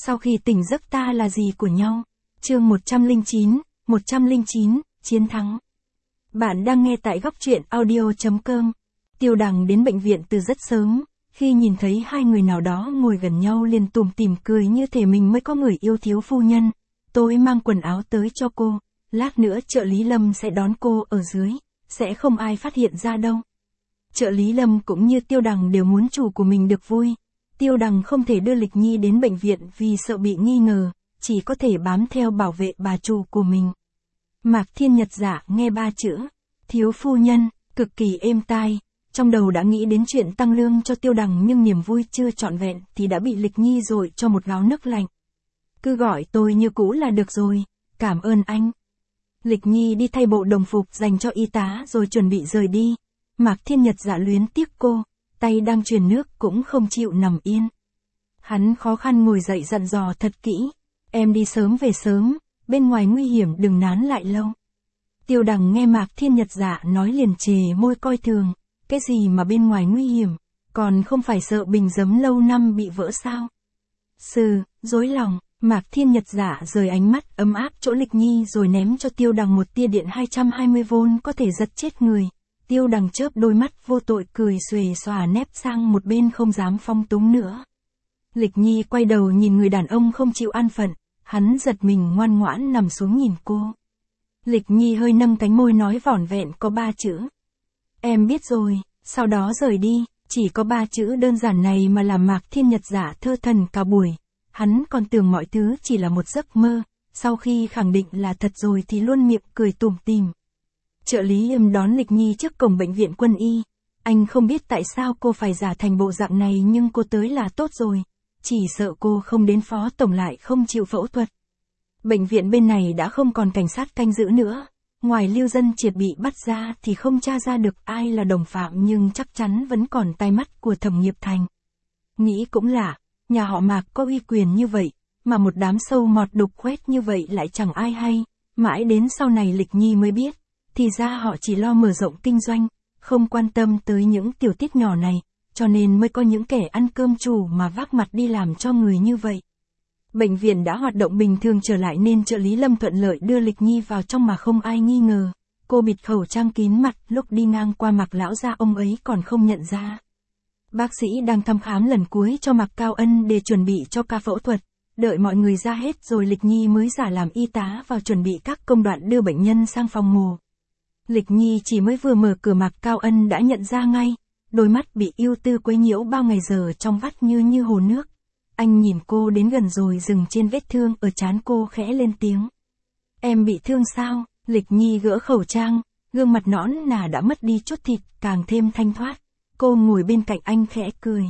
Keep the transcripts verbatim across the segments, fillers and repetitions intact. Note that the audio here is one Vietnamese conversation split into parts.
Sau khi tỉnh giấc ta là gì của nhau? Chương một trăm lẻ chín, một trăm lẻ chín, chiến thắng. Bạn đang nghe tại góc truyện audio chấm com. Tiêu Đằng đến bệnh viện từ rất sớm, khi nhìn thấy hai người nào đó ngồi gần nhau liền tủm tỉm cười như thể mình mới có người yêu thiếu phu nhân. Tôi mang quần áo tới cho cô, lát nữa trợ lý Lâm sẽ đón cô ở dưới, sẽ không ai phát hiện ra đâu. Trợ lý Lâm cũng như Tiêu Đằng đều muốn chủ của mình được vui. Tiêu Đằng không thể đưa Lịch Nhi đến bệnh viện vì sợ bị nghi ngờ, chỉ có thể bám theo bảo vệ bà chủ của mình. Mạc Thiên Nhật Dạ nghe ba chữ, thiếu phu nhân, cực kỳ êm tai, trong đầu đã nghĩ đến chuyện tăng lương cho Tiêu Đằng nhưng niềm vui chưa trọn vẹn thì đã bị Lịch Nhi dội cho một gáo nước lạnh. Cứ gọi tôi như cũ là được rồi, cảm ơn anh. Lịch Nhi đi thay bộ đồng phục dành cho y tá rồi chuẩn bị rời đi. Mạc Thiên Nhật Dạ luyến tiếc cô, tay đang truyền nước cũng không chịu nằm yên. Hắn khó khăn ngồi dậy dặn dò thật kỹ, em đi sớm về sớm, bên ngoài nguy hiểm đừng nán lại lâu. Tiêu Đằng nghe Mạc Thiên Nhật Dạ nói liền chề môi coi thường, cái gì mà bên ngoài nguy hiểm, còn không phải sợ bình giấm lâu năm bị vỡ sao? Sư, dối lòng, Mạc Thiên Nhật Dạ rời ánh mắt ấm áp chỗ Lịch Nhi rồi ném cho Tiêu Đằng một tia điện hai trăm hai mươi vôn có thể giật chết người. Tiêu Đằng chớp đôi mắt vô tội cười xuề xòa nép sang một bên không dám phong túng nữa. Lịch Nhi quay đầu nhìn người đàn ông không chịu an phận, hắn giật mình ngoan ngoãn nằm xuống nhìn cô. Lịch Nhi hơi nâng cánh môi nói vỏn vẹn có ba chữ. Em biết rồi, sau đó rời đi, chỉ có ba chữ đơn giản này mà làm Mạc Thiên Nhật Dạ thơ thần cả buổi. Hắn còn tưởng mọi thứ chỉ là một giấc mơ, sau khi khẳng định là thật rồi thì luôn miệng cười tủm tỉm. Trợ lý Yêm đón Lịch Nhi trước cổng bệnh viện quân y. Anh không biết tại sao cô phải giả thành bộ dạng này nhưng cô tới là tốt rồi. Chỉ sợ cô không đến phó tổng lại không chịu phẫu thuật. Bệnh viện bên này đã không còn cảnh sát canh giữ nữa. Ngoài Lưu Dân Triệt bị bắt ra thì không tra ra được ai là đồng phạm nhưng chắc chắn vẫn còn tai mắt của Thẩm Nghiệp Thành. Nghĩ cũng lạ, nhà họ Mạc có uy quyền như vậy, mà một đám sâu mọt đục khoét như vậy lại chẳng ai hay. Mãi đến sau này Lịch Nhi mới biết. Thì ra họ chỉ lo mở rộng kinh doanh, không quan tâm tới những tiểu tiết nhỏ này, cho nên mới có những kẻ ăn cơm chủ mà vác mặt đi làm cho người như vậy. Bệnh viện đã hoạt động bình thường trở lại nên trợ lý Lâm thuận lợi đưa Lịch Nhi vào trong mà không ai nghi ngờ. Cô bịt khẩu trang kín mặt, lúc đi ngang qua Mạc lão gia ông ấy còn không nhận ra. Bác sĩ đang thăm khám lần cuối cho Mạc Cao Ân để chuẩn bị cho ca phẫu thuật. Đợi mọi người ra hết rồi Lịch Nhi mới giả làm y tá vào chuẩn bị các công đoạn đưa bệnh nhân sang phòng mổ. Lịch Nhi chỉ mới vừa mở cửa Mạc Cao Ân đã nhận ra ngay, đôi mắt bị ưu tư quấy nhiễu bao ngày giờ trong vắt như như hồ nước. Anh nhìn cô đến gần rồi dừng trên vết thương ở trán cô khẽ lên tiếng. Em bị thương sao? Lịch Nhi gỡ khẩu trang, gương mặt nõn nà đã mất đi chút thịt, càng thêm thanh thoát. Cô ngồi bên cạnh anh khẽ cười.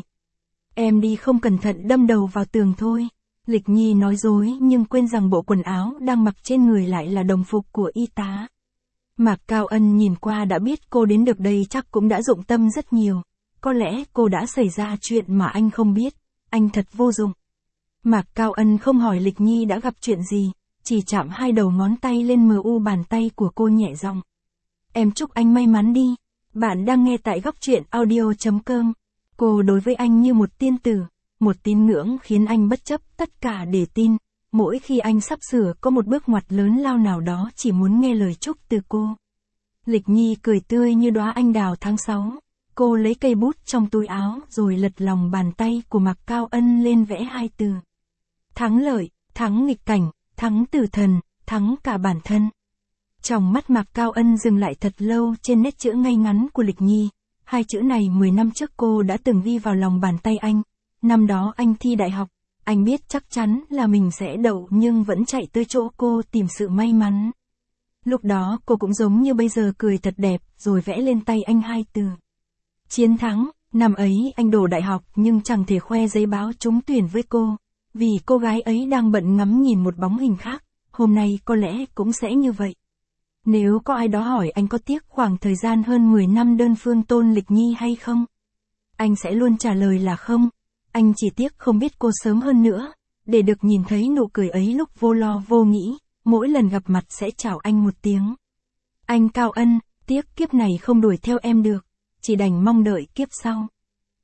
Em đi không cẩn thận đâm đầu vào tường thôi. Lịch Nhi nói dối nhưng quên rằng bộ quần áo đang mặc trên người lại là đồng phục của y tá. Mạc Cao Ân nhìn qua đã biết cô đến được đây chắc cũng đã dụng tâm rất nhiều. Có lẽ cô đã xảy ra chuyện mà anh không biết. Anh thật vô dụng. Mạc Cao Ân không hỏi Lịch Nhi đã gặp chuyện gì, chỉ chạm hai đầu ngón tay lên mờ u bàn tay của cô nhẹ giọng. Em chúc anh may mắn đi. Bạn đang nghe tại góc truyện audio chấm com. Cô đối với anh như một tiên tử, một tín ngưỡng khiến anh bất chấp tất cả để tin. Mỗi khi anh sắp sửa có một bước ngoặt lớn lao nào đó chỉ muốn nghe lời chúc từ cô. Lịch Nhi cười tươi như đóa anh đào tháng sáu. Cô lấy cây bút trong túi áo rồi lật lòng bàn tay của Mạc Cao Ân lên vẽ hai từ. Thắng lợi, thắng nghịch cảnh, thắng tử thần, thắng cả bản thân. Trong mắt Mạc Cao Ân dừng lại thật lâu trên nét chữ ngay ngắn của Lịch Nhi. Hai chữ này mười năm trước cô đã từng ghi vào lòng bàn tay anh. Năm đó anh thi đại học. Anh biết chắc chắn là mình sẽ đậu nhưng vẫn chạy tới chỗ cô tìm sự may mắn. Lúc đó cô cũng giống như bây giờ cười thật đẹp rồi vẽ lên tay anh hai từ. Chiến thắng, năm ấy anh đổ đại học nhưng chẳng thể khoe giấy báo trúng tuyển với cô. Vì cô gái ấy đang bận ngắm nhìn một bóng hình khác, hôm nay có lẽ cũng sẽ như vậy. Nếu có ai đó hỏi anh có tiếc khoảng thời gian hơn mười năm đơn phương tôn Lịch Nhi hay không? Anh sẽ luôn trả lời là không. Anh chỉ tiếc không biết cô sớm hơn nữa, để được nhìn thấy nụ cười ấy lúc vô lo vô nghĩ, mỗi lần gặp mặt sẽ chào anh một tiếng. Anh Cao Ân, tiếc kiếp này không đuổi theo em được, chỉ đành mong đợi kiếp sau.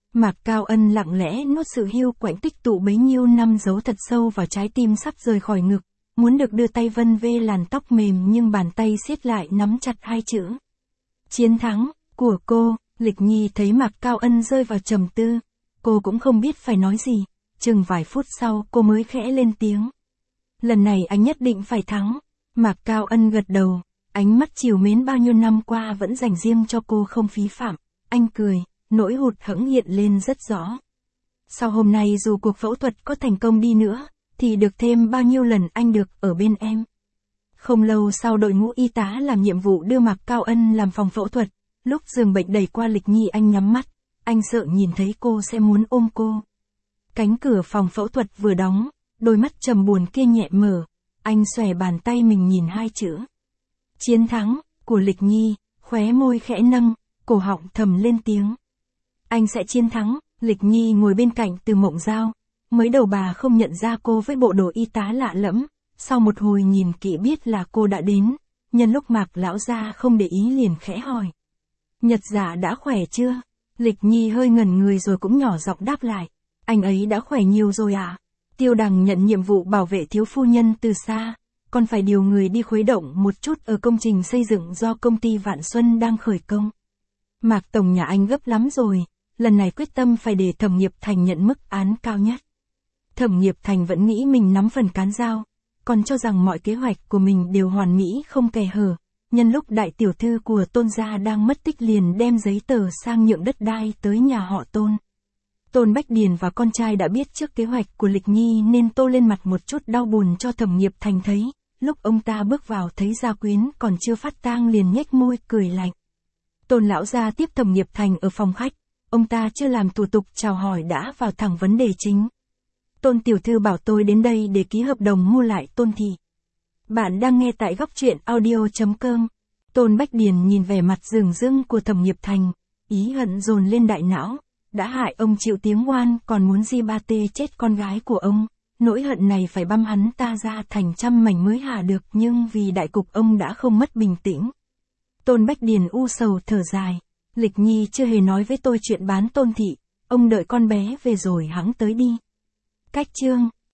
Mạc Cao Ân lặng lẽ nuốt sự hiu quạnh tích tụ bấy nhiêu năm giấu thật sâu vào trái tim sắp rời khỏi ngực, muốn được đưa tay vân vê làn tóc mềm nhưng bàn tay siết lại nắm chặt hai chữ. Chiến thắng, của cô. Lịch Nhi thấy Mạc Cao Ân rơi vào trầm tư. Cô cũng không biết phải nói gì, chừng vài phút sau cô mới khẽ lên tiếng. Lần này anh nhất định phải thắng. Mạc Cao Ân gật đầu, ánh mắt trìu mến bao nhiêu năm qua vẫn dành riêng cho cô không phí phạm. Anh cười, nỗi hụt hẫng hiện lên rất rõ. Sau hôm nay dù cuộc phẫu thuật có thành công đi nữa, thì được thêm bao nhiêu lần anh được ở bên em. Không lâu sau đội ngũ y tá làm nhiệm vụ đưa Mạc Cao Ân làm phòng phẫu thuật, lúc giường bệnh đẩy qua Lịch Nhi anh nhắm mắt, anh sợ nhìn thấy cô sẽ muốn ôm cô. Cánh cửa phòng phẫu thuật vừa đóng, đôi mắt trầm buồn kia nhẹ mở, anh xòe bàn tay mình nhìn hai chữ. Chiến thắng, của Lịch Nhi, khóe môi khẽ nâng, cổ họng thầm lên tiếng. Anh sẽ chiến thắng. Lịch Nhi ngồi bên cạnh Từ Mộng Giao, mới đầu bà không nhận ra cô với bộ đồ y tá lạ lẫm, sau một hồi nhìn kỹ biết là cô đã đến, nhân lúc Mạc lão gia không để ý liền khẽ hỏi. Nhật Dạ đã khỏe chưa? Lịch Nhi hơi ngẩn người rồi cũng nhỏ giọng đáp lại. Anh ấy đã khỏe nhiều rồi ạ. À? Tiêu Đằng nhận nhiệm vụ bảo vệ thiếu phu nhân từ xa, còn phải điều người đi khuấy động một chút ở công trình xây dựng do công ty Vạn Xuân đang khởi công. Mạc Tổng nhà anh gấp lắm rồi, lần này quyết tâm phải để Thẩm Nghiệp Thành nhận mức án cao nhất. Thẩm Nghiệp Thành vẫn nghĩ mình nắm phần cán dao, còn cho rằng mọi kế hoạch của mình đều hoàn mỹ không kẽ hở. Nhân lúc đại tiểu thư của Tôn gia đang mất tích liền đem giấy tờ sang nhượng đất đai tới nhà họ Tôn. Tôn Bách Điền và con trai đã biết trước kế hoạch của Lịch Nhi nên tô lên mặt một chút đau buồn cho Thẩm Nghiệp Thành thấy. Lúc ông ta bước vào thấy gia quyến còn chưa phát tang liền nhếch môi cười lạnh. Tôn lão gia tiếp Thẩm Nghiệp Thành ở phòng khách, ông ta chưa làm thủ tục chào hỏi đã vào thẳng vấn đề chính. Tôn tiểu thư bảo tôi đến đây để ký hợp đồng mua lại Tôn thị. Bạn đang nghe tại góc truyện audio chấm com. Tôn Bách Điền nhìn vẻ mặt rừng rưng của Thẩm Nghiệp Thành, ý hận dồn lên đại não, đã hại ông chịu tiếng oan còn muốn di ba tê chết con gái của ông, nỗi hận này phải băm hắn ta ra thành trăm mảnh mới hạ được nhưng vì đại cục ông đã không mất bình tĩnh. Tôn Bách Điền u sầu thở dài, Lịch Nhi chưa hề nói với tôi chuyện bán Tôn thị, ông đợi con bé về rồi hẵng tới đi. Cách chương